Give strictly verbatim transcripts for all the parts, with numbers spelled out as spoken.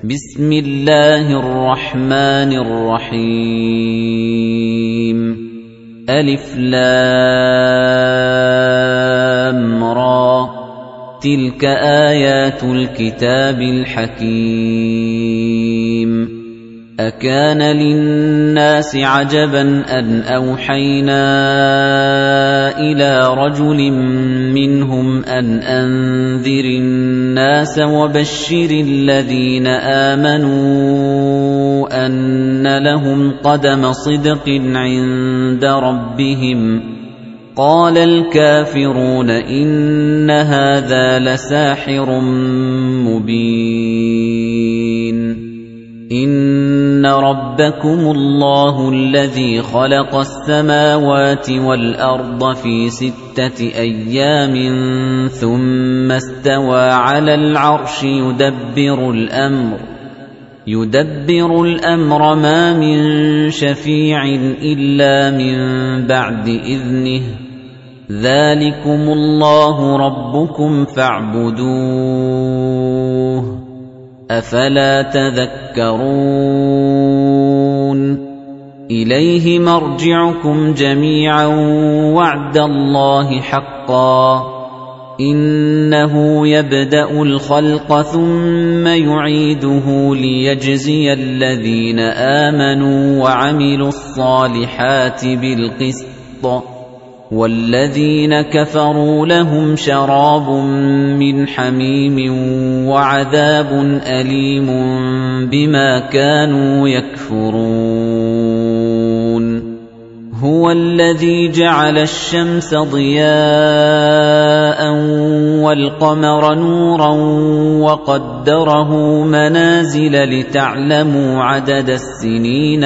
بسم الله الرحمن الرحيم ألف لام را تلك آيات الكتاب الحكيم أكان للناس عجبا أن أوحينا إلى رجل منهم أن أنذر الناس وبشر الذين آمنوا أن لهم قدم صدق عند ربهم قال الكافرون إن هذا لساحر مبين إن ربكم الله الذي خلق السماوات والأرض في ستة أيام ثم استوى على العرش يدبر الأمر يدبر الأمر ما من شفيع إلا من بعد إذنه ذلكم الله ربكم فاعبدوه أفلا تذكرون إليه مرجعكم جميعا وعد الله حقا إنه يبدأ الخلق ثم يعيده ليجزي الذين آمنوا وعملوا الصالحات بالقسط والذين كفروا لهم شراب من حميم وعذاب أليم بما كانوا يكفرون هو الذي جعل الشمس ضياء والقمر نورا وقدره منازل لتعلموا عدد السنين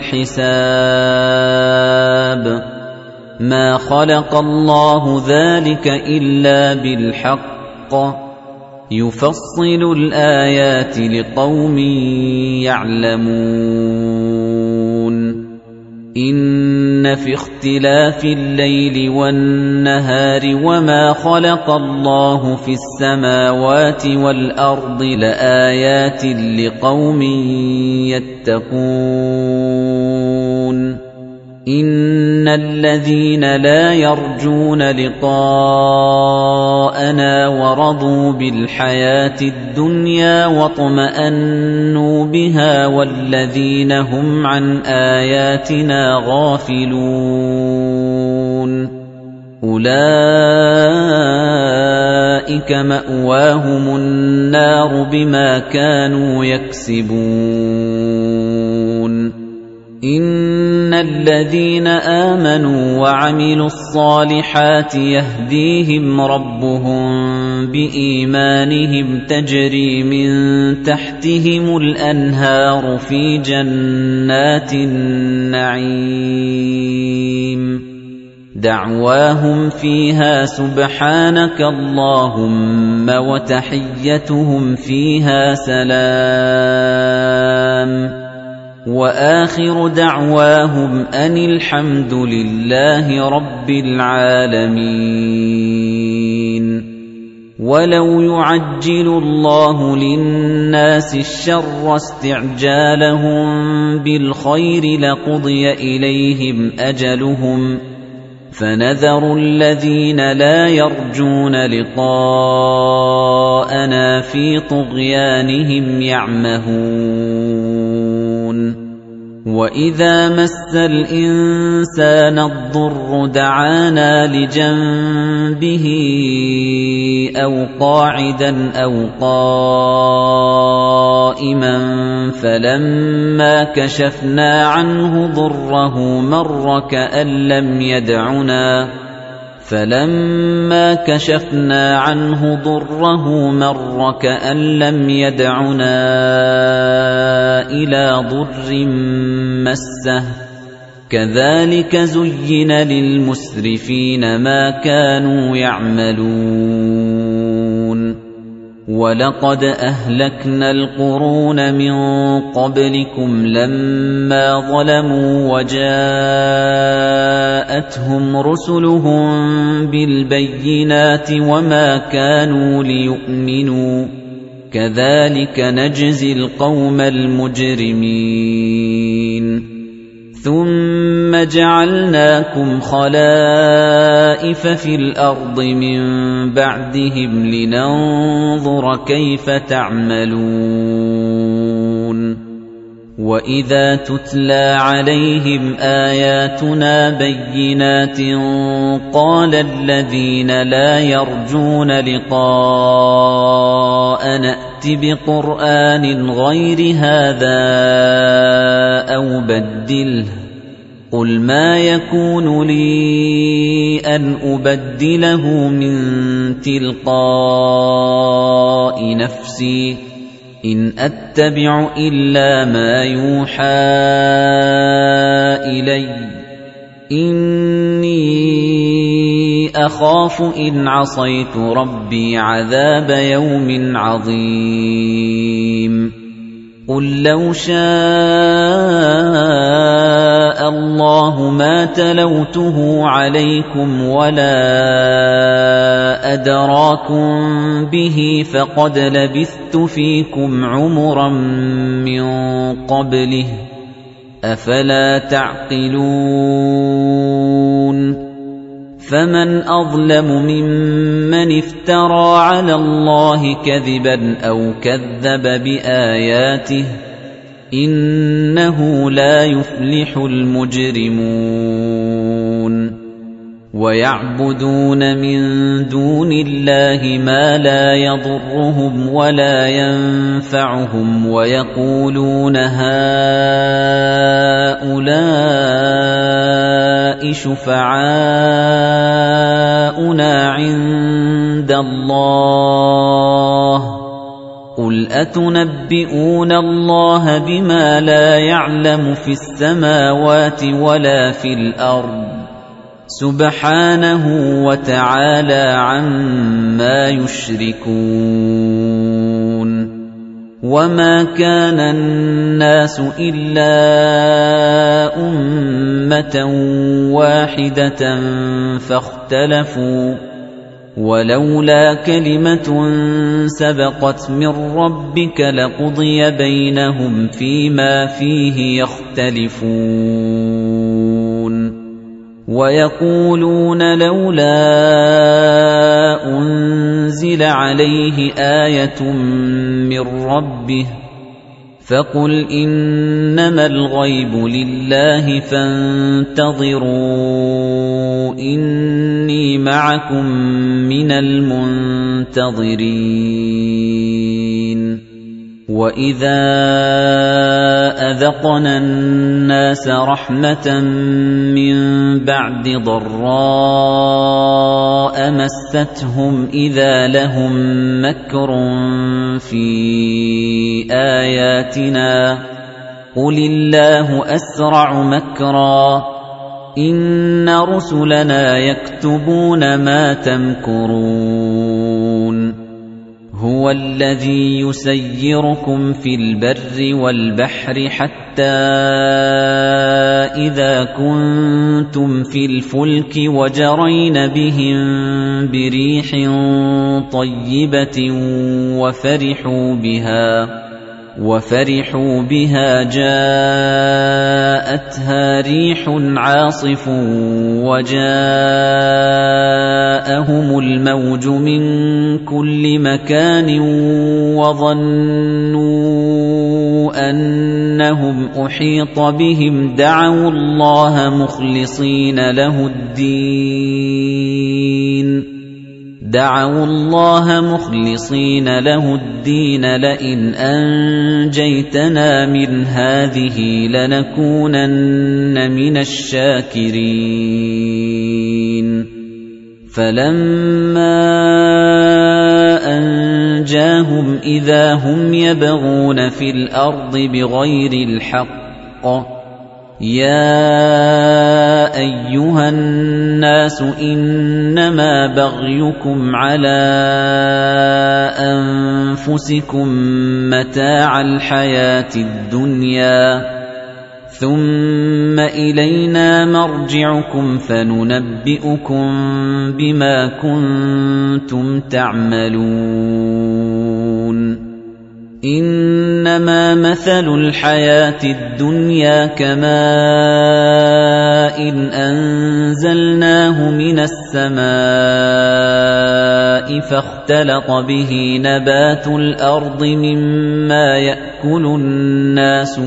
والحساب ما خلق الله ذلك إلا بالحق يفصل الآيات لقوم يعلمون إن في اختلاف الليل والنهار وما خلق الله في السماوات والأرض لآيات لقوم يتقون إن الذين لا يرجون لقاءنا ورضوا بالحياة الدنيا واطمأنوا بها والذين هم عن آياتنا غافلون أولئك مأواهم النار بما كانوا يكسبون إن الذين آمنوا وعملوا الصالحات يهديهم ربهم بإيمانهم تجري من تحتهم الأنهار في جنات النعيم دعواهم فيها سبحانك اللهم وتحيتهم فيها سلام وآخر دعواهم أن الحمد لله رب العالمين ولو يعجل الله للناس الشر استعجالهم بالخير لقضي إليهم أجلهم فنذر الذين لا يرجون لقاءنا في طغيانهم يعمهون وَإِذَا مَسَّ الْإِنسَانَ الضُّرُّ دَعَانَا لِجَنبِهِ أَوْ قَاعِدًا أَوْ قَائِمًا فَلَمَّا كَشَفْنَا عَنْهُ ضُرَّهُ مَرَّ كَأَن لَّمْ يَدْعُنَا فَلَمَّا كَشَفْنَا عَنْهُ ضُرَّهُ مَرَّ كَأَن لَّمْ يَدْعُنَا إِلَى ضُرٍّ مَّسَّهُ كَذَلِكَ زُيِّنَ لِلْمُسْرِفِينَ مَا كَانُوا يَعْمَلُونَ وَلَقَدْ أَهْلَكْنَا الْقُرُونَ مِن قَبْلِكُمْ لَمَّا ظَلَمُوا وَجَاءَتْهُمْ رُسُلُهُم بِالْبَيِّنَاتِ وَمَا كَانُوا لِيُؤْمِنُوا كَذَلِكَ نَجْزِي الْقَوْمَ الْمُجْرِمِينَ ثُمَّ جَعَلْنَاكُمْ خَلَائِفَ فِي الْأَرْضِ مِن بَعْدِهِمْ لِنَنظُرَ كَيْفَ تَعْمَلُونَ وَإِذَا تُتْلَى عَلَيْهِمْ آيَاتُنَا بَيِّنَاتٍ قَالَ الَّذِينَ لَا يَرْجُونَ لِقَاءَنَا ائْتِ بِقُرْآنٍ غَيْرِ هَذَا أَوْ بَدِّلْهُ قُلْ مَا يَكُونُ لِي أَنْ أُبَدِّلَهُ مِنْ تِلْقَاءِ نَفْسِي إِنْ أَتَّبِعُ إِلَّا مَا يُوحَى إِلَيَّ إِنِّي أَخَافُ إِنْ عَصَيْتُ رَبِّي عَذَابَ يَوْمٍ عَظِيمٍ قُل لَّوْ شَاءَ اللَّهُ مَا تَلَوْتُهُ عَلَيْكُمْ وَلَا أَدْرَاكُم بِهِ فَقَدْ لَبِثْتُ فِيكُمْ عُمُرًا مِّن قَبْلِهِ ۚ أَفَلَا تَعْقِلُونَ فَمَنْ أَظْلَمُ مِمَّنِ افْتَرَىٰ عَلَى اللَّهِ كَذِبًا أَوْ كَذَّبَ بِآيَاتِهِ ۚ إِنَّهُ لَا يُفْلِحُ الْمُجْرِمُونَ وَيَعْبُدُونَ مِن دُونِ اللَّهِ مَا لَا يَضُرُّهُمْ وَلَا يَنفَعُهُمْ وَيَقُولُونَ هَٰؤُلَاءِ شُفَعَاؤُنَا عِندَ اللَّهِ ۚ قُلْ أَتُنَبِّئُونَ اللَّهَ بِمَا لَا يَعْلَمُ فِي السَّمَاوَاتِ وَلَا فِي الْأَرْضِ ۚ سُبْحَانَهُ وَتَعَالَىٰ عَمَّا يُشْرِكُونَ وَمَا كَانَ النَّاسُ إِلَّا أُمَّةً وَاحِدَةً فَاخْتَلَفُوا ۚ وَلَوْلَا كَلِمَةٌ سَبَقَتْ مِن رَّبِّكَ لَقُضِيَ بَيْنَهُمْ فِيمَا فِيهِ يَخْتَلِفُونَ وَيَقُولُونَ لَوْلَا أُنزِلَ عَلَيْهِ آيَةٌ مِّن رَّبِّهِ ۖ فَقُلْ إِنَّمَا الْغَيْبُ لِلَّهِ فَانتَظِرُوا إِنِّي مَعَكُم مِّنَ الْمُنتَظِرِينَ وَإِذَا أَذَقْنَا النَّاسَ رَحْمَةً مِّن بَعْدِ ضَرَّاءَ مَسَّتْهُمْ إِذَا لَهُم مَّكْرٌ فِي آيَاتِنَا قُلِ اللَّهُ أَسْرَعُ مَكْرًا إِنَّ رُسُلَنَا يَكْتُبُونَ مَا تَمْكُرُونَ هُوَ الَّذِي يُسَيِّرُكُمْ فِي الْبَرِّ وَالْبَحْرِ حَتَّى إِذَا كُنتُمْ فِي الْفُلْكِ وَجَرَيْنَ بِهِم بِرِيحٍ طَيِّبَةٍ وَفَرِحُوا بِهَا وَفَرِحُوا بِهَا جَاءَتْهَا رِيحٌ عَاصِفٌ وَجَاءَهُمُ الْمَوْجُ مِنْ كُلِّ مَكَانٍ وَظَنُّوا أَنَّهُمْ أُحِيطَ بِهِمْ دَعَوُا اللَّهَ مُخْلِصِينَ لَهُ الدِّينَ دعوا الله مخلصين له الدين لئن أنجيتنا من هذه لنكونن من الشاكرين فلما أنجاهم إذا هم يبغون في الأرض بغير الحق يا أيها الناس إنما بغيكم على أنفسكم متاع الحياة الدنيا ثم إلينا مرجعكم فننبئكم بما كنتم تعملون إنما مثل الحياة الدنيا كماء إن أنزلناه من السماء فاختلط به نبات الأرض مما يأكل الناس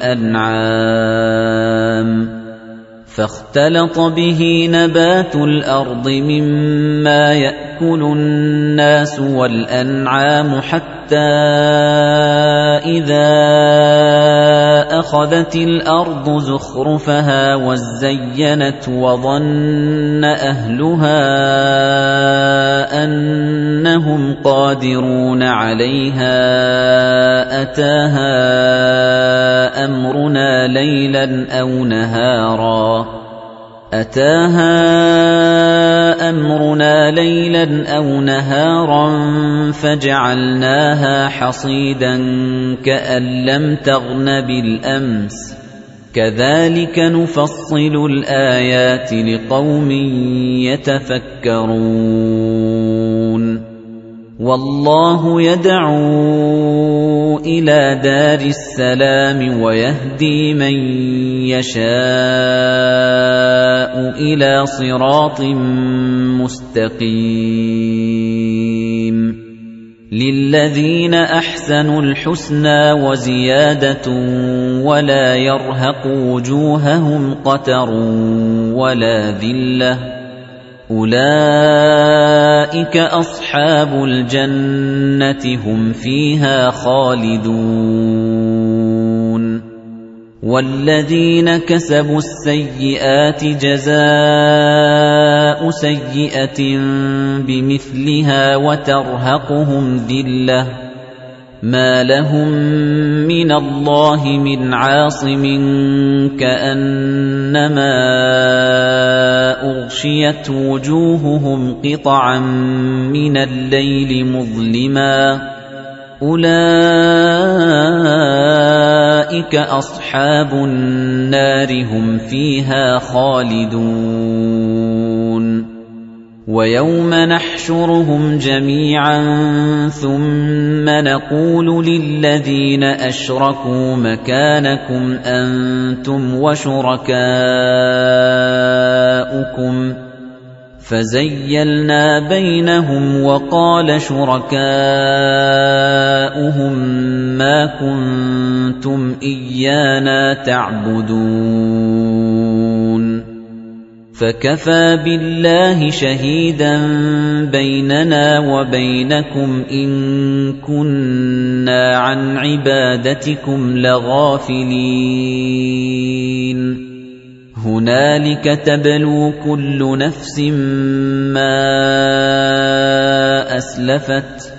والأنعام فاختلط به نبات الأرض مما يأكل الناس والأنعام حتى إذا أخذت الأرض زخرفها وزينت وظن أهلها أنهم قادرون عليها أتاها أمرنا ليلا أو نهارا أتاها أمرنا ليلا أو نهارا فجعلناها حصيدا كأن لم تغن بالأمس كذلك نفصل الآيات لقوم يتفكرون والله يدعو إلى دار السلام ويهدي من يشاء إلى صراط مستقيم للذين أحسنوا الحسنى وزيادة ولا يرهق وجوههم قتر ولا ذلة أولئك أصحاب الجنة هم فيها خالدون والذين كسبوا السيئات جزاء سيئة بمثلها وترهقهم ذلة ما لهم من الله من عاصم كأنما أغشيت وجوههم قطعا من الليل مظلما أولئك أصحاب النار هم فيها خالدون ويوم نحشرهم جميعا ثم نقول للذين أشركوا مكانكم أنتم وشركاؤكم فزيلنا بينهم وقال شركاؤهم ما كنتم إيانا تعبدون فكفى بالله شهيدا بيننا وبينكم إن كنا عن عبادتكم لغافلين هنالك تبلو كل نفس ما أسلفت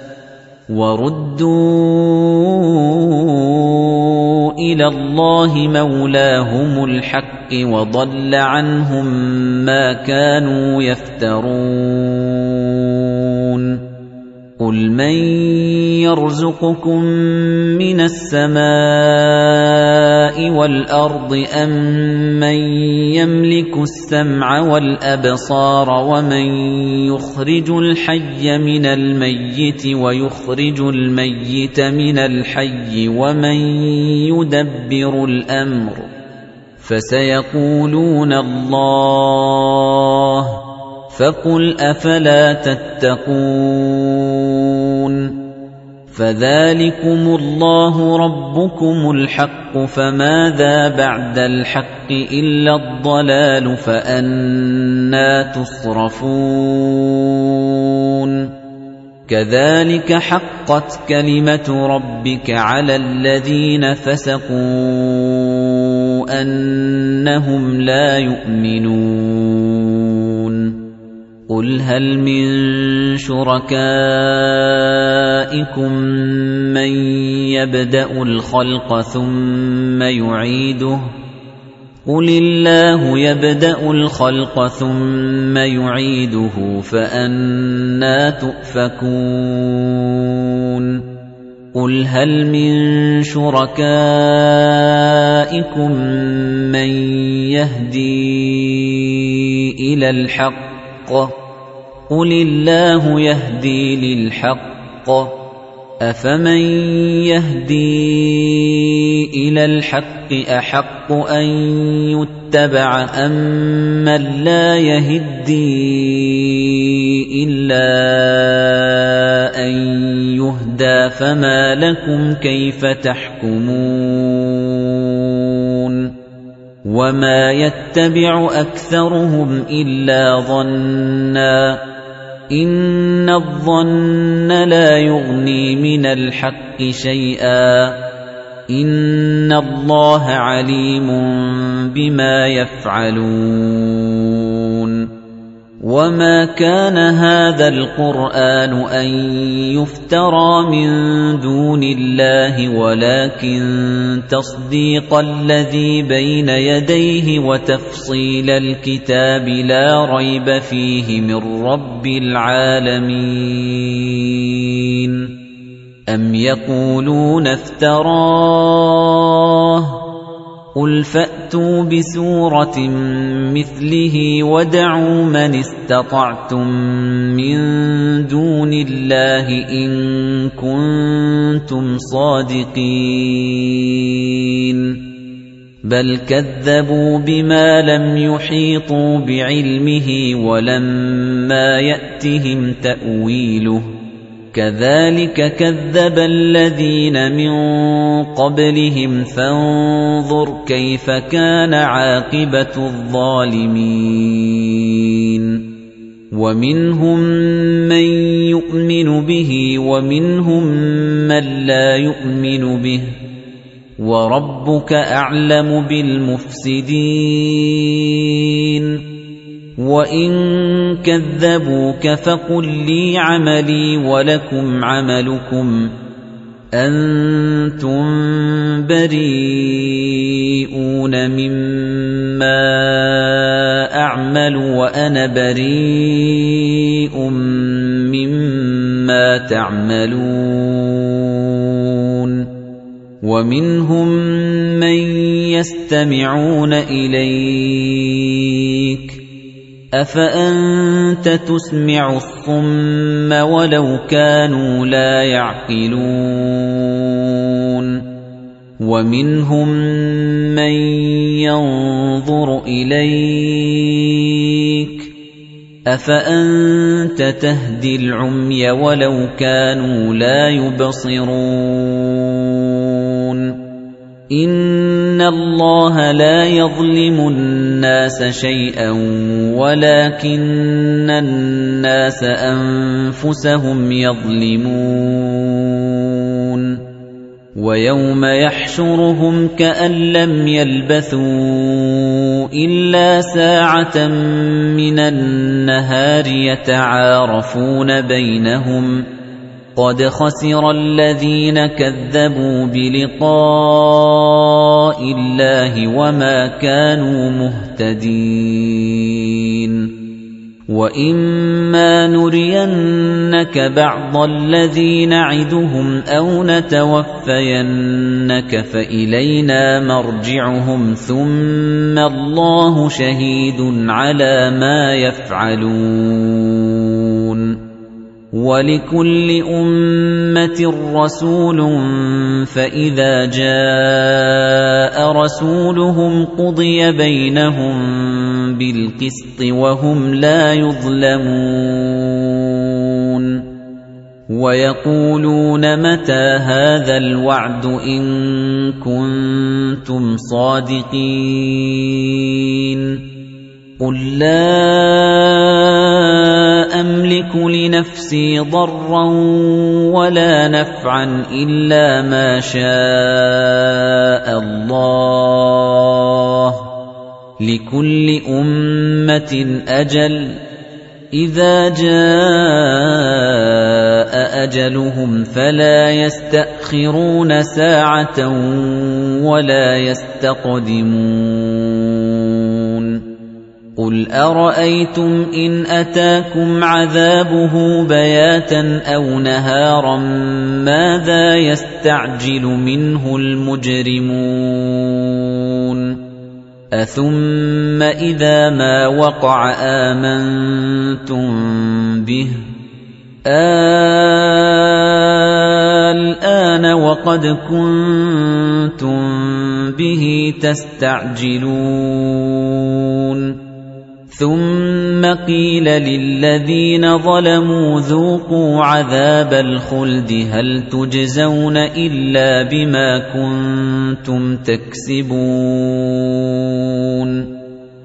وردوا إلى الله مولاهم الحق وضل عنهم ما كانوا يفترون قل من يرزقكم من السماء والأرض أم من يملك السمع والأبصار ومن يخرج الحي من الميت ويخرج الميت من الحي ومن يدبر الأمر فسيقولون الله فقل أفلا تتقون فذلكم الله ربكم الحق فماذا بعد الحق إلا الضلال فأنى تصرفون كذلك حقت كلمة ربك على الذين فسقوا أنهم لا يؤمنون قل هل من شركائكم من يبدأ الخلق ثم يعيده قل الله يبدأ الخلق ثم يعيده فأنى تؤفكون قل هل من شركائكم من يهدي إلى الحق قل الله يهدي للحق أَفَمَن يَهْدِي إِلَى الْحَقِّ أَحَقُّ أَن يُتَّبَعَ أَمَّن لَّا يَهِدِّي إِلَّا أَن يُهْدَىٰ فَمَا لَكُمْ كَيْفَ تَحْكُمُونَ وَمَا يَتَّبِعُ أَكْثَرُهُمْ إِلَّا ظَنًّا ۚ إِنَّ الظَّنَّ لَا يُغْنِي مِنَ الْحَقِّ شَيْئًا ۚ إِنَّ اللَّهَ عَلِيمٌ بِمَا يَفْعَلُونَ وَمَا كَانَ هَٰذَا الْقُرْآنُ أَن يُفْتَرَىٰ مِن دُونِ اللَّهِ وَلَٰكِن تَصْدِيقَ الَّذِي بَيْنَ يَدَيْهِ وَتَفْصِيلَ الْكِتَابِ لَا رَيْبَ فِيهِ مِن رَّبِّ الْعَالَمِينَ أَمْ يَقُولُونَ افْتَرَاهُ ۖ قُلْ فَأْتُوا بِسُورَةٍ مِّثْلِهِ وَادْعُوا مَنِ اسْتَطَعْتُم مِّن دُونِ اللَّهِ إِن كُنتُمْ صَادِقِينَ بَلْ كَذَّبُوا بِمَا لَمْ يُحِيطُوا بِعِلْمِهِ وَلَمَّا يَأْتِهِمْ تَأْوِيلُهُ ۚ كَذَلِكَ كَذَّبَ الَّذِينَ مِن قَبْلِهِمْ فَانظُرْ كَيْفَ كَانَ عَاقِبَةُ الظَّالِمِينَ وَمِنْهُم مَّن يُؤْمِنُ بِهِ وَمِنْهُم مَّن لَّا يُؤْمِنُ بِهِ ۚ وَرَبُّكَ أَعْلَمُ بِالْمُفْسِدِينَ وَإِن كَذَّبُوكَ فَقُل لِّي عَمَلِي وَلَكُمْ عَمَلُكُمْ أَنتُم بَرِيئُونَ مِمَّا أَعْمَلُ وَأَنَا بَرِيءٌ مِّمَّا تَعْمَلُونَ وَمِنْهُم مَّن يَسْتَمِعُونَ إِلَيْكَ ۚ أَفَأَنتَ تُسْمِعُ الصُّمَّ وَلَوْ كَانُوا لَا يَعْقِلُونَ وَمِنْهُم مَّن يَنظُرُ إِلَيْكَ ۚ أَفَأَنتَ تَهْدِي الْعُمْيَ وَلَوْ كَانُوا لَا يُبْصِرُونَ إِنَّ اللَّهَ لَا يَظْلِمُ النَّاسَ شَيْئًا وَلَكِنَّ النَّاسَ أَنفُسَهُمْ يَظْلِمُونَ وَيَوْمَ يَحْشُرُهُمْ كَأَن لَّمْ يَلْبَثُوا إِلَّا سَاعَةً مِّنَ النَّهَارِ يَتَعَارَفُونَ بَيْنَهُمْ ۚ قَدْ خَسِرَ الَّذِينَ كَذَّبُوا بِلِقَاءِ اللَّهِ وَمَا كَانُوا مُهْتَدِينَ وَإِمَّا نُرِيَنَّكَ بَعْضَ الَّذِي نَعِدُهُمْ أَوْ نَتَوَفَّيَنَّكَ فَإِلَيْنَا مَرْجِعُهُمْ ثُمَّ اللَّهُ شَهِيدٌ عَلَى مَا يَفْعَلُونَ وَلِكُلِّ أُمَّةٍ رَّسُولٌ فَإِذَا جَاءَ رَسُولُهُمْ قُضِيَ بَيْنَهُم بِالْقِسْطِ وَهُمْ لَا يُظْلَمُونَ وَيَقُولُونَ مَتَىٰ هَٰذَا الْوَعْدُ إِن كُنتُمْ صَادِقِينَ قُل لَّا أَمْلِكُ لِنَفْسِي ضَرًّا وَلَا نَفْعًا إِلَّا مَا شَاءَ اللَّهُ ۗ لِكُلِّ أُمَّةٍ أَجَلٌ ۚ إِذَا جَاءَ أَجَلُهُمْ فَلَا يَسْتَأْخِرُونَ سَاعَةً وَلَا يَسْتَقْدِمُونَ قُلْ أَرَأَيْتُمْ إِنْ أَتَاكُمْ عَذَابُهُ بَيَاتًا أَوْ نَهَارًا مَاذَا يَسْتَعْجِلُ مِنْهُ الْمُجْرِمُونَ أَثُمَّ إِذَا مَا وَقَعَ آمَنْتُمْ بِهِ الآن وقد كنتم به تستعجلون ثم قيل للذين ظلموا ذوقوا عذاب الخلد هل تجزون إلا بما كنتم تكسبون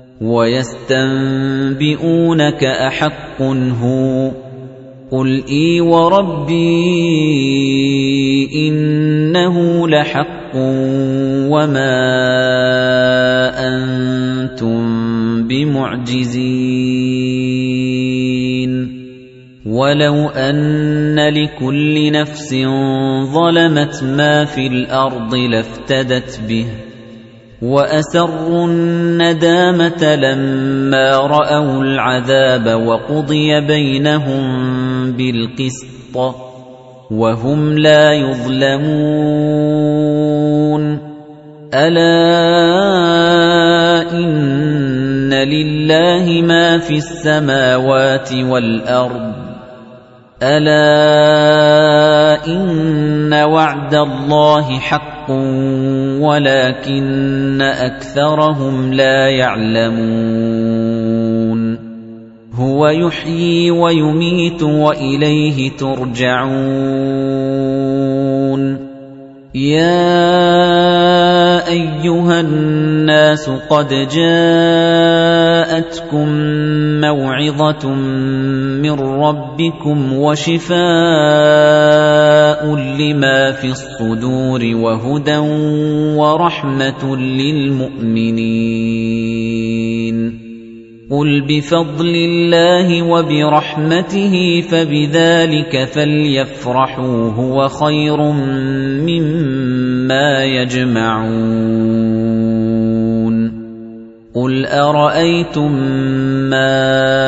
ويستنبئونك أحق هو قل إي وربي إنه لحق وما أنتم بمعجزين ولو أن لكل نفس ظلمت ما في الأرض لافتدت به وأسروا الندامة لما رأوا العذاب وقضي بينهم بالقسط وهم لا يظلمون ألا إن لله ما في السماوات والأرض ألا إن وعد الله حق ولكن أكثرهم لا يعلمون هو يحيي ويميت وإليه ترجعون يا أيها الناس قد جاءتكم موعظة من ربكم وشفاء لما في الصدور وهدى ورحمة للمؤمنين قل بفضل الله وبرحمته فبذلك فليفرحوا هو خير مما يجمعون قل أرأيتم ما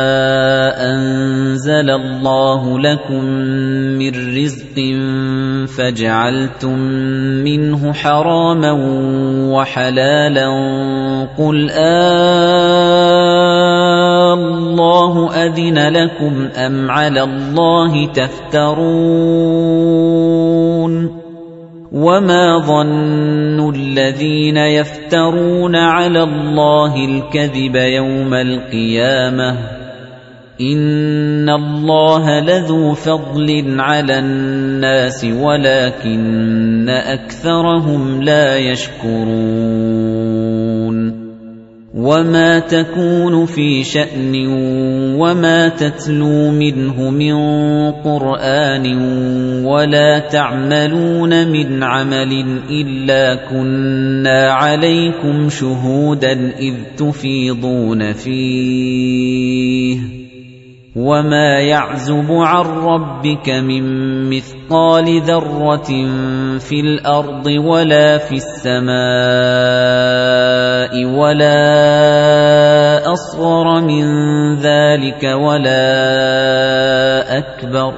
أنزل الله لكم من رزق فجعلتم منه حراما وحلالا قل الله أذن لكم أم على الله تفترون وما ظن الذين يفترون على الله الكذب يوم القيامة إن الله لذو فضل على الناس ولكن أكثرهم لا يشكرون وما تكون في شأن وما تتلو منه من قرآن ولا تعملون من عمل إلا كنا عليكم شهودا إذ تفيضون فيه وما يعزب عن ربك من مثقال ذرة في الأرض ولا في السماء ولا أصغر من ذلك ولا أكبر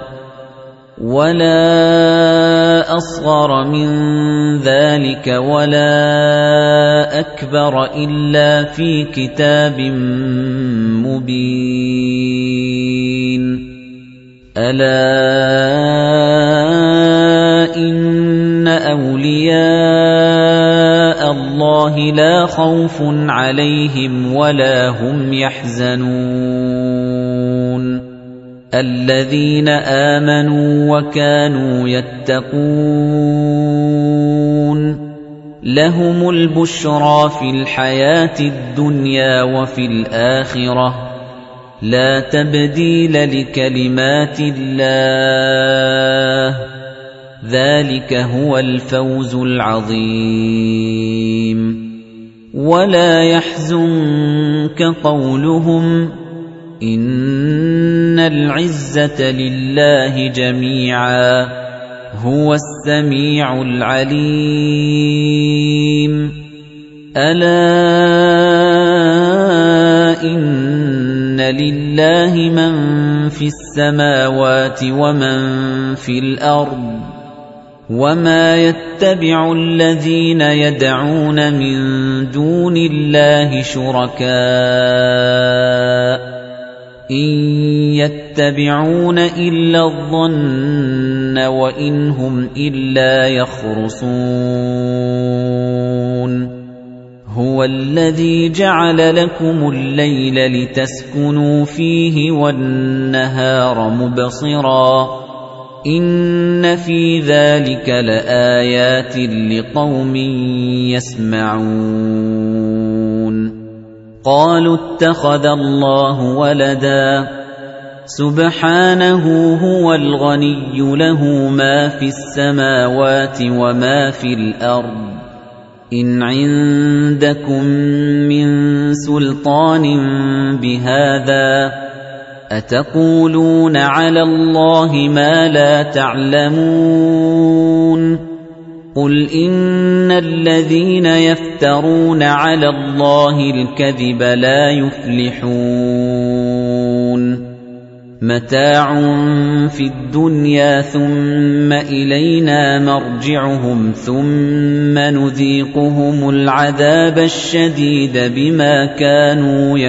ولا أصغر من ذلك ولا أكبر إلا في كتاب مبين ألا إن أولياء الله لا خوف عليهم ولا هم يحزنون الذين آمنوا وكانوا يتقون لهم البشرى في الحياة الدنيا وفي الآخرة لا تبديل لكلمات الله ذلك هو الفوز العظيم ولا يحزنك قولهم إن العزة لله جميعا هو السميع العليم ألا إن لله من في السماوات ومن في الأرض وما يتبع الذين يدعون من دون الله شركاء إِن يَتَّبِعُونَ إِلَّا الظَّنَّ وَإِنْ هُمْ إِلَّا يَخْرُصُونَ هُوَ الَّذِي جَعَلَ لَكُمُ اللَّيْلَ لِتَسْكُنُوا فِيهِ وَالنَّهَارَ مُبْصِرًا إِنَّ فِي ذَلِكَ لَآيَاتٍ لِقَوْمٍ يَسْمَعُونَ قَالُوا اتَّخَذَ اللَّهُ وَلَدًا سُبْحَانَهُ هُوَ الْغَنِيُّ لَهُ مَا فِي السَّمَاوَاتِ وَمَا فِي الْأَرْضِ إِنْ عِندَكُم مِّن سُلْطَانٍ بِهَٰذَا أَتَقُولُونَ عَلَى اللَّهِ مَا لَا تَعْلَمُونَ قُلْ إِنَّ الَّذِينَ يَفْتَرُونَ عَلَى اللَّهِ الْكَذِبَ لَا يُفْلِحُونَ مَتَاعٌ فِي الدُّنْيَا ثُمَّ إِلَيْنَا مَرْجِعُهُمْ ثُمَّ نُذِيقُهُمُ الْعَذَابَ الشَّدِيدَ بِمَا كَانُوا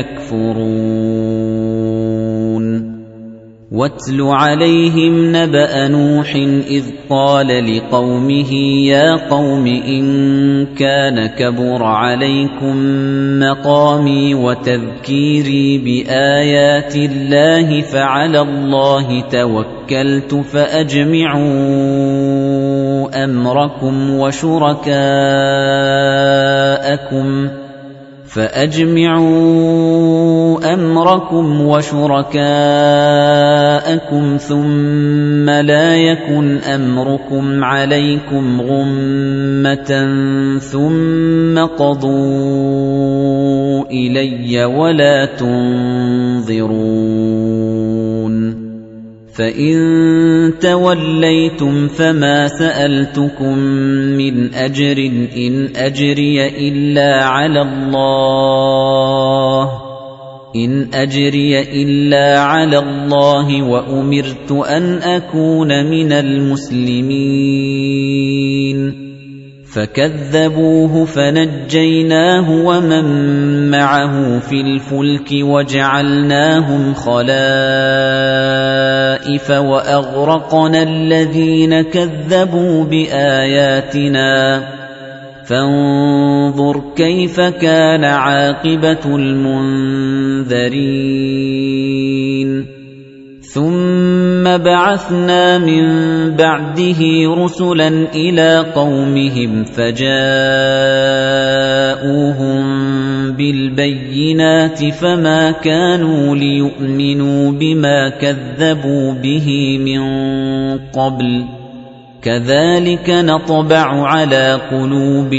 يَكْفُرُونَ وَاتْلُ عَلَيْهِمْ نَبَأَ نُوحٍ إِذْ قَالَ لِقَوْمِهِ يَا قَوْمِ إِن كَانَ كَبُرَ عَلَيْكُم مَّقَامِي وَتَذْكِيرِي بِآيَاتِ اللَّهِ فَعَلَى اللَّهِ تَوَكَّلْتُ فَأَجْمِعُوا أَمْرَكُمْ وَشُرَكَاءَكُمْ فَأَجْمِعُوا أَمْرَكُمْ وَشُرَكَاءَكُمْ ثُمَّ لَا يَكُنْ أَمْرُكُمْ عَلَيْكُمْ غُمَّةً ثُمَّ قَضُوا إِلَيَّ وَلَا تُنظِرُونِ فَإِن تَوَلَّيْتُمْ فَمَا سَأَلْتُكُم مِّنْ أَجْرٍ إِنْ أَجْرِيَ إِلَّا عَلَى اللَّهِ إِنْ أَجْرِيَ إِلَّا عَلَى اللَّهِ وَأُمِرْتُ أَنْ أَكُونَ مِنَ الْمُسْلِمِينَ فَكَذَّبُوهُ فَنَجَّيْنَاهُ وَمَن مَّعَهُ فِي الْفُلْكِ وَجَعَلْنَاهُمْ خَلَائِفَ وَأَغْرَقْنَا الَّذِينَ كَذَّبُوا بِآيَاتِنَا فَانظُرْ كَيْفَ كَانَ عَاقِبَةُ الْمُنذَرِينَ ثُمَّ بَعَثْنَا مِن بَعْدِهِ رُسُلًا إِلَىٰ قَوْمِهِمْ فَجَاءُوهُم بِالْبَيِّنَاتِ فَمَا كَانُوا لِيُؤْمِنُوا بِمَا كَذَّبُوا بِهِ مِن قَبْلُ كَذَلِكَ نَطْبَعُ عَلَىٰ قُلُوبِ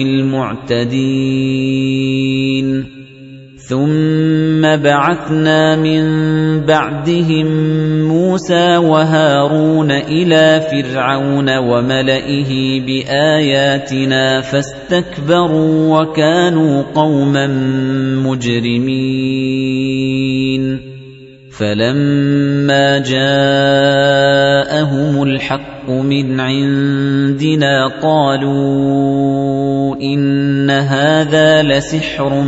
الْمُعْتَدِينَ ثُمَّ بَعَثْنَا مِن بَعْدِهِم مُوسَىٰ وَهَارُونَ إِلَىٰ فِرْعَوْنَ وَمَلَئِهِ بِآيَاتِنَا فَاسْتَكْبَرُوا وَكَانُوا قَوْمًا مُجْرِمِينَ فَلَمَّا جَاءَهُمُ الْحَقُّ مِنْ عِندِنَا قَالُوا إِنَّ هَٰذَا لَسِحْرٌ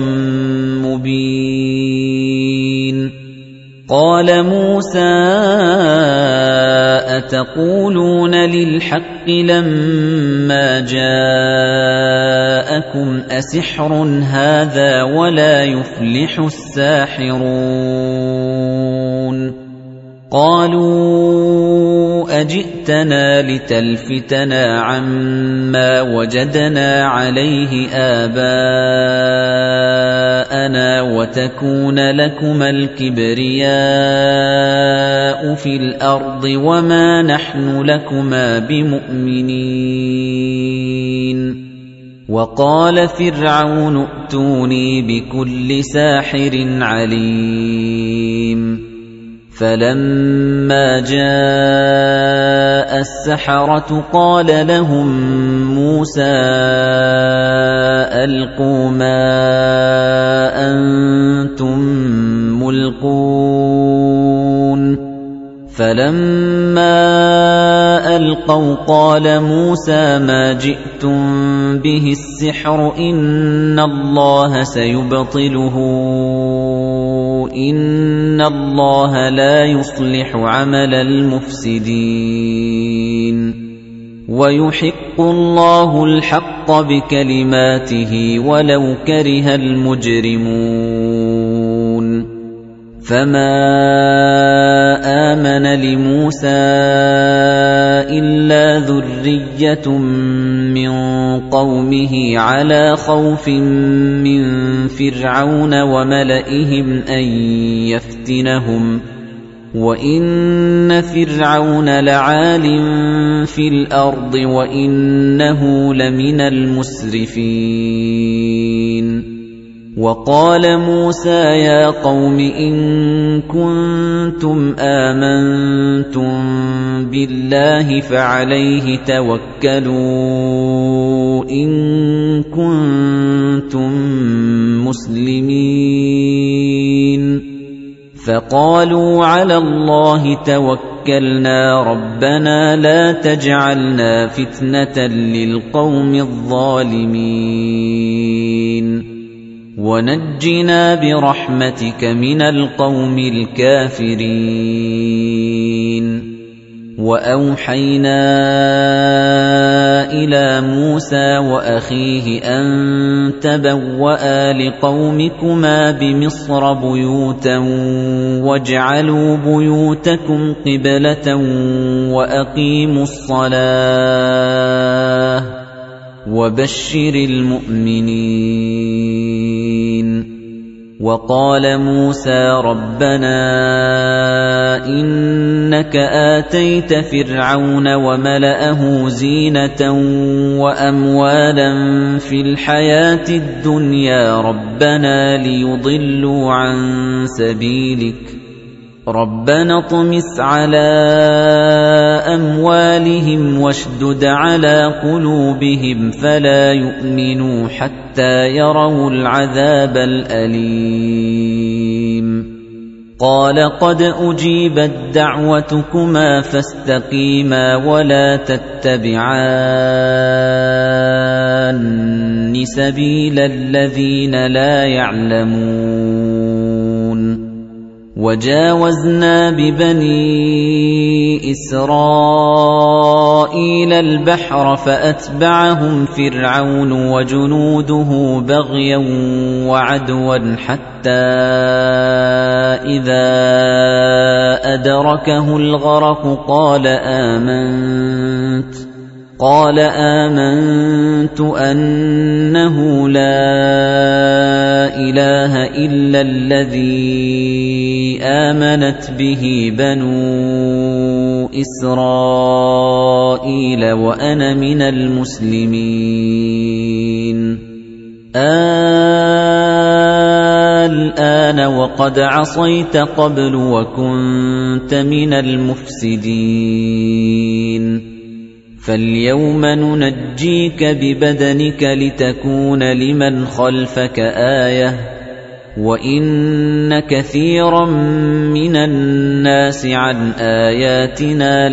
مُبِينٌ قَالَ مُوسَىٰ أَتَقُولُونَ لِلْحَقِّ لَمَّا جَاءَكُمْ أَسِحْرٌ هَٰذَا وَلَا يُفْلِحُ السَّاحِرُونَ قَالُوا أَجِئْتَنَا لِتَلْفِتَنَا عَمَّا وَجَدْنَا عَلَيْهِ آبَاءَنَا وَتَكُونَ لَكُمَا الْكِبْرِيَاءُ فِي الْأَرْضِ وَمَا نَحْنُ لَكُمَا بِمُؤْمِنِينَ وَقَالَ فِرْعَوْنُ ائْتُونِي بِكُلِّ سَاحِرٍ عَلِيمٍ فَلَمَّا جَاءَ السَّحَرَةُ قَالَ لَهُم مُوسَىٰ أَلْقُوا مَا أَنتُم مُّلْقُونَ فَلَمَّا أَلْقَوْا قَالَ مُوسَىٰ مَا جِئْتُم بِهِ السِّحْرُ إِنَّ اللَّهَ سَيُبْطِلُهُ إِنَّ اللَّهَ لَا يُصْلِحُ عَمَلَ الْمُفْسِدِينَ وَيُحِقُّ اللَّهُ الْحَقَّ بِكَلِمَاتِهِ وَلَوْ كَرِهَ الْمُجْرِمُونَ فَمَا آمَنَ لِمُوسَىٰ إِلَّا ذُرِّيَّةٌ مِّن قَوْمِهِ عَلَىٰ خَوْفٍ مِّن فِرْعَوْنَ وَمَلَئِهِمْ أَن يَفْتِنَهُمْ وَإِنَّ فِرْعَوْنَ لَعَالٍ فِي الْأَرْضِ وَإِنَّهُ لَمِنَ الْمُسْرِفِينَ وَقَالَ مُوسَىٰ يَا قَوْمِ إِن كُنتُمْ آمَنتُم بِاللَّهِ فَعَلَيْهِ تَوَكَّلُوا إِن كُنتُم مُّسْلِمِينَ فَقَالُوا عَلَى اللَّهِ تَوَكَّلْنَا رَبَّنَا لَا تَجْعَلْنَا فِتْنَةً لِّلْقَوْمِ الظَّالِمِينَ وَنَجِّنَا بِرَحْمَتِكَ مِنَ الْقَوْمِ الْكَافِرِينَ وَأَوْحَيْنَا إِلَى مُوسَى وَأَخِيهِ أَن تَبَوَّآ لِقَوْمِكُمَا بِمِصْرَ بُيُوتًا وَاجْعَلُوا بُيُوتَكُمْ قِبْلَةً وَأَقِيمُوا الصَّلَاةَ وَبَشِّرِ الْمُؤْمِنِينَ وَقَالَ مُوسَى رَبَّنَا إِنَّكَ آتَيْتَ فِرْعَوْنَ وَمَلَأَهُ زِينَةً وَأَمْوَالًا فِي الْحَيَاةِ الدُّنْيَا رَبَّنَا لِيُضِلُّوا عَن سَبِيلِكَ رَبَّنَا اطْمِسْ عَلَىٰ أَمْوَالِهِمْ وَاشْدُدْ عَلَىٰ قُلُوبِهِمْ فَلَا يُؤْمِنُوا حَتَّىٰ يَرَوُا الْعَذَابَ الْأَلِيمَ قَالَ قَدْ أُجِيبَتْ دَعْوَتُكُمَا فَاسْتَقِيمَا وَلَا تَتَّبِعَانِّ سَبِيلَ الَّذِينَ لَا يَعْلَمُونَ وَجَاوَزْنَا بِبَنِي إِسْرَائِيلَ الْبَحْرَ فَأَتْبَعَهُمْ فِرْعَوْنُ وَجُنُودُهُ بَغْيًا وَعَدْوًا حَتَّىٰ إِذَا أَدْرَكَهُ الْغَرَقُ قَالَ آمَنتُ قَالَ آمَنتُ أَنَّهُ لَا إِلَٰهَ إِلَّا الَّذِي آمَنَتْ بِهِ بَنُو إِسْرَائِيلَ وَأَنَا مِنَ الْمُسْلِمِينَ الْآنَ وَقَدْ عَصَيْتَ قَبْلُ وَكُنتَ مِنَ الْمُفْسِدِينَ فَالْيَوْمَ نُنَجِّيكَ بِبَدَنِكَ لِتَكُونَ لِمَنْ خَلْفَكَ آيَةً وَإِنَّ كَثِيرًا مِنَ النَّاسِ عَنْ آيَاتِنَا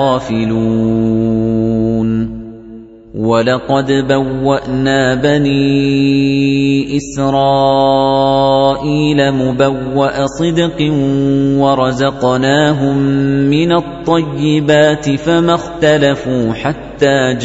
لَغَافِلُونَ وَلَقَدْ بَوَّأْنَا بَنِي إِسْرَائِيلَ مُبَوَّأَ صِدْقٍ وَرَزَقْنَاهُم مِّنَ الطَّيِّبَاتِ فَمَا اخْتَلَفُوا حَتَّىٰ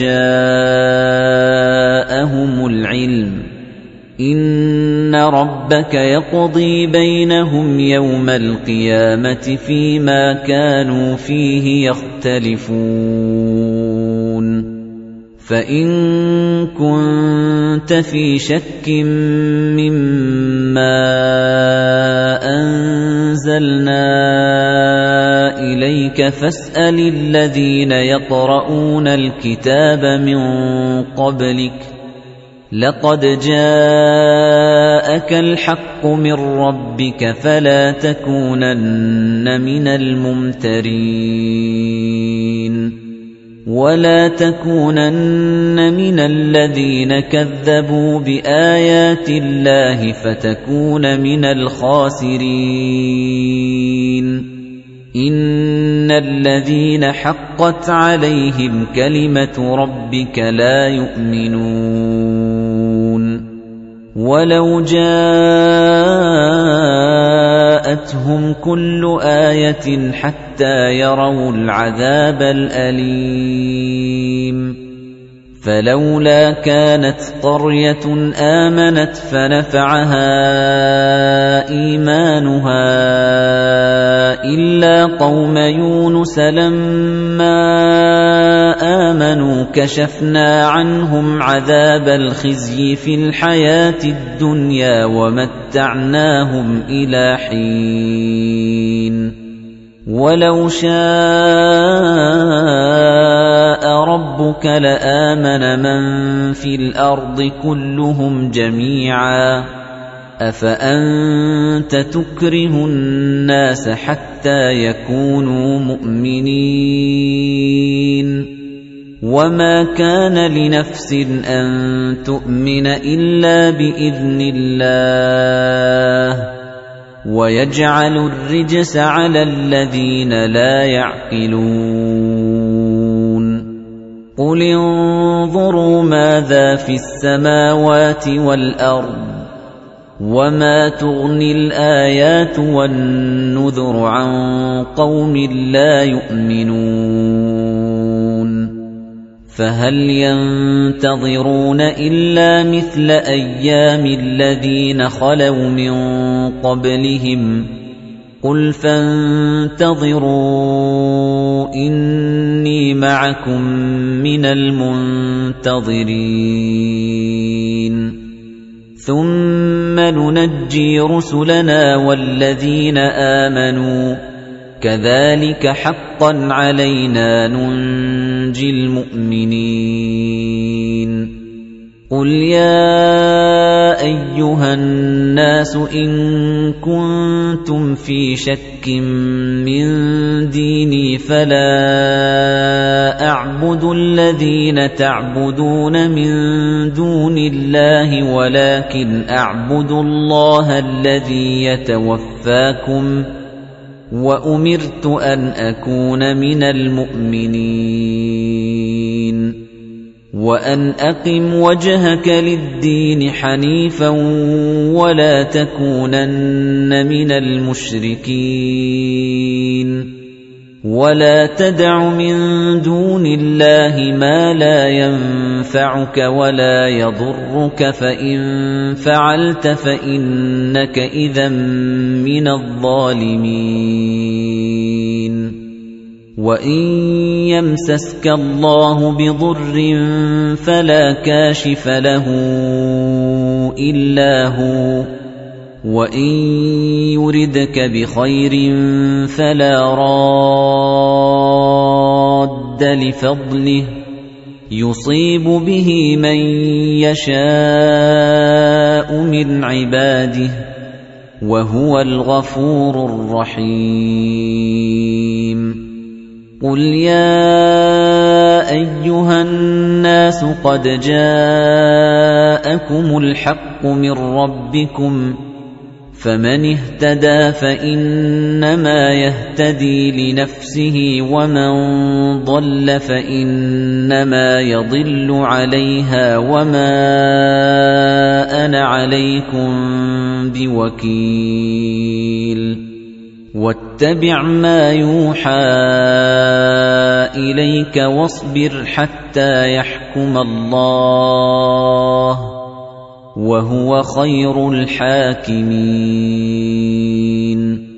جَاءَهُمُ الْعِلْمُ إِنَّ رَبَّكَ يَقْضِي بَيْنَهُمْ يَوْمَ الْقِيَامَةِ فِيمَا كَانُوا فِيهِ يَخْتَلِفُونَ فَإِن كُنتَ فِي شَكٍّ مِّمَّا أَنزَلْنَا إِلَيْكَ فَاسْأَلِ الَّذِينَ يَقْرَؤُونَ الْكِتَابَ مِن قَبْلِكَ لَقَدْ جَاءَكَ الْحَقُّ مِن رَّبِّكَ فَلَا تَكُونَنَّ مِنَ الْمُمْتَرِينَ وَلَا تَكُونَنَّ مِنَ الَّذِينَ كَذَّبُوا بِآيَاتِ اللَّهِ فَتَكُونَ مِنَ الْخَاسِرِينَ إِنَّ الَّذِينَ حَقَّتْ عَلَيْهِمْ كَلِمَةُ رَبِّكَ لَا يُؤْمِنُونَ وَلَوْ جَاءَتْهُمْ جاءتهم كل آية حتى يروا العذاب الأليم فلولا كانت قرية آمنت فنفعها إيمانها إلا قوم يونس لما آمنوا كشفنا عنهم عذاب الخزي في الحياة الدنيا ومتعناهم إلى حين ولو شاء ربك لآمن من في الأرض كلهم جميعا أفأنت تكره الناس حتى يكونوا مؤمنين وما كان لنفس أن تؤمن إلا بإذن الله ويجعل الرجس على الذين لا يعقلون قل انظروا ماذا في السماوات والأرض وما تغني الآيات والنذر عن قوم لا يؤمنون فهل ينتظرون إلا مثل أيام الذين خلوا من قبلهم قل فانتظروا إني معكم من المنتظرين ثم ننجي رسلنا والذين آمنوا كذلك حقا علينا ننجي المؤمنين قل يا أيها الناس إن كنتم في شك من ديني فلا أعبد الذين تعبدون من دون الله ولكن أعبد الله الذي يتوفاكم وأمرت أن أكون من المؤمنين وأن أقم وجهك للدين حنيفا ولا تكونن من المشركين ولا تدع من دون الله ما لا ينفعك ولا يضرك فإن فعلت فإنك إذا من الظالمين وَإِن يَمْسَسْكَ اللَّهُ بِضُرٍّ فَلَا كَاشِفَ لَهُ إِلَّا هُوَ وَإِن يُرِدْكَ بِخَيْرٍ فَلَا رَادَّ لِفَضْلِهِ يُصِيبُ بِهِ مَن يَشَاءُ مِنْ عِبَادِهِ وَهُوَ الْغَفُورُ الرَّحِيمُ قُلْ يَا أَيُّهَا النَّاسُ قَدْ جَاءَكُمُ الْحَقُّ مِنْ رَبِّكُمْ فَمَنِ اهْتَدَى فَإِنَّمَا يَهْتَدِي لِنَفْسِهِ وَمَنْ ضَلَّ فَإِنَّمَا يَضِلُّ عَلَيْهَا وَمَا أَنَا عَلَيْكُمْ بِوَكِيلٍ وَاتَّبِعْ مَا يُوحَى إِلَيْكَ وَاصْبِرْ حَتَّى يَحْكُمَ اللَّهُ وَهُوَ خَيْرُ الْحَاكِمِينَ